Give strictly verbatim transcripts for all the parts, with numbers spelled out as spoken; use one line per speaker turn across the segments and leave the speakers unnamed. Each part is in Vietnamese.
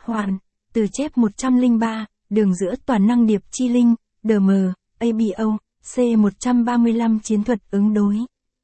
Hoàn, từ chép một trăm lẻ ba, đường giữa toàn năng điệp chi linh, đê em, a bê o, C một trăm ba mươi lăm chiến thuật ứng đối.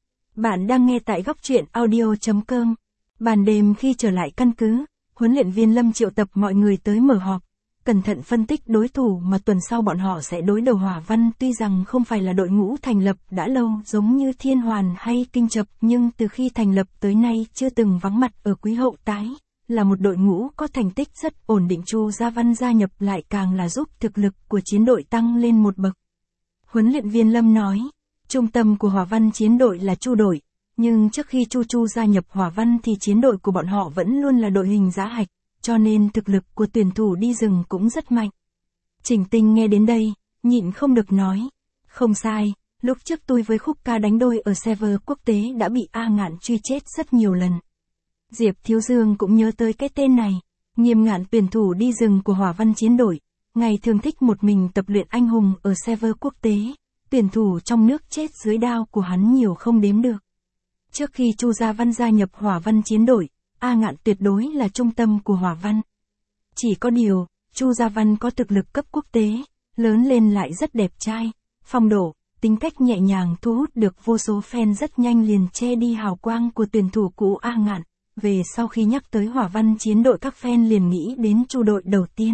Bạn đang nghe tại góc truyện audio chấm com. Ban đêm khi trở lại căn cứ, huấn luyện viên Lâm triệu tập mọi người tới mở họp, cẩn thận phân tích đối thủ mà tuần sau bọn họ sẽ đối đầu Hỏa Văn. Tuy rằng không phải là đội ngũ thành lập đã lâu giống như Thiên Hoàn hay Kinh Chập, nhưng từ khi thành lập tới nay chưa từng vắng mặt ở Quý Hậu Tái, là một đội ngũ có thành tích rất ổn định. Chu Gia Văn gia nhập lại càng là giúp thực lực của chiến đội tăng lên một bậc. Huấn luyện viên Lâm nói, trung tâm của Hỏa Văn chiến đội là Chu đội, nhưng trước khi Chu Chu gia nhập Hỏa Văn thì chiến đội của bọn họ vẫn luôn là đội hình giá hạch, cho nên thực lực của tuyển thủ đi rừng cũng rất mạnh. Trình Tinh nghe đến đây, nhịn không được nói, không sai, lúc trước tôi với Khúc Ca đánh đôi ở server quốc tế đã bị A Ngạn truy chết rất nhiều lần. Diệp Thiếu Dương cũng nhớ tới cái tên này, Nghiêm Ngạn tuyển thủ đi rừng của Hỏa Văn chiến đội, ngày thường thích một mình tập luyện anh hùng ở server quốc tế, tuyển thủ trong nước chết dưới đao của hắn nhiều không đếm được. Trước khi Chu Gia Văn gia nhập Hỏa Văn chiến đội, A Ngạn tuyệt đối là trung tâm của Hỏa Văn. Chỉ có điều, Chu Gia Văn có thực lực cấp quốc tế, lớn lên lại rất đẹp trai, phong độ, tính cách nhẹ nhàng thu hút được vô số fan, rất nhanh liền che đi hào quang của tuyển thủ cũ A Ngạn. Về sau khi nhắc tới Hỏa Văn chiến đội, các fan liền nghĩ đến Chu đội đầu tiên.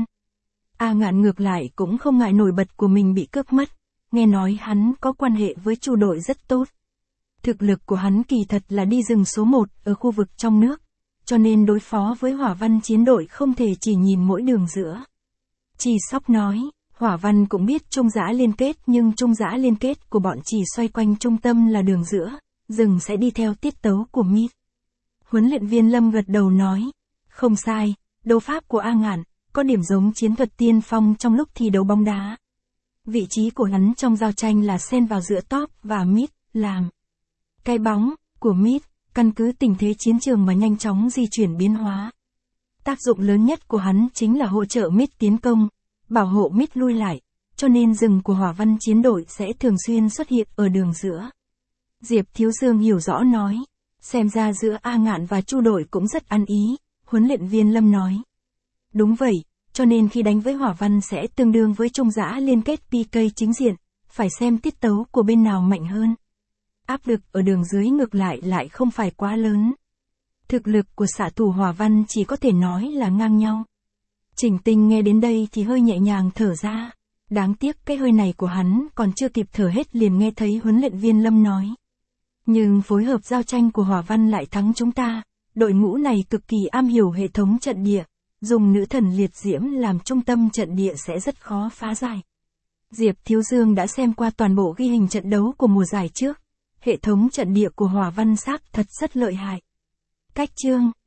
A Ngạn ngược lại cũng không ngại nổi bật của mình bị cướp mất, nghe nói hắn có quan hệ với Chu đội rất tốt. Thực lực của hắn kỳ thật là đi rừng số một ở khu vực trong nước, cho nên đối phó với Hỏa Văn chiến đội không thể chỉ nhìn mỗi đường giữa. Chỉ Sóc nói, Hỏa Văn cũng biết trung giã liên kết, nhưng trung giã liên kết của bọn chỉ xoay quanh trung tâm là đường giữa, rừng sẽ đi theo tiết tấu của mid. Huấn luyện viên Lâm gật đầu nói, không sai, đấu pháp của A Ngạn có điểm giống chiến thuật tiên phong trong lúc thi đấu bóng đá. Vị trí của hắn trong giao tranh là xen vào giữa top và mid, làm cái bóng của mid, căn cứ tình thế chiến trường mà nhanh chóng di chuyển biến hóa. Tác dụng lớn nhất của hắn chính là hỗ trợ mid tiến công, bảo hộ mid lui lại, cho nên rừng của Hỏa Văn chiến đội sẽ thường xuyên xuất hiện ở đường giữa. Diệp Thiếu Dương hiểu rõ nói, xem ra giữa A Ngạn và Chu đội cũng rất ăn ý, huấn luyện viên Lâm nói. Đúng vậy, cho nên khi đánh với Hỏa Văn sẽ tương đương với trung giã liên kết pê ca chính diện, phải xem tiết tấu của bên nào mạnh hơn. Áp lực ở đường dưới ngược lại lại không phải quá lớn. Thực lực của xạ thủ Hỏa Văn chỉ có thể nói là ngang nhau. Trình Tinh nghe đến đây thì hơi nhẹ nhàng thở ra. Đáng tiếc cái hơi này của hắn còn chưa kịp thở hết liền nghe thấy huấn luyện viên Lâm nói. Nhưng phối hợp giao tranh của Hỏa Văn lại thắng chúng ta, đội ngũ này cực kỳ am hiểu hệ thống trận địa, dùng nữ thần liệt diễm làm trung tâm trận địa sẽ rất khó phá giải. Diệp Thiếu Dương đã xem qua toàn bộ ghi hình trận đấu của mùa giải trước. Hệ thống trận địa của Hỏa Văn xác thật rất lợi hại. Cách chương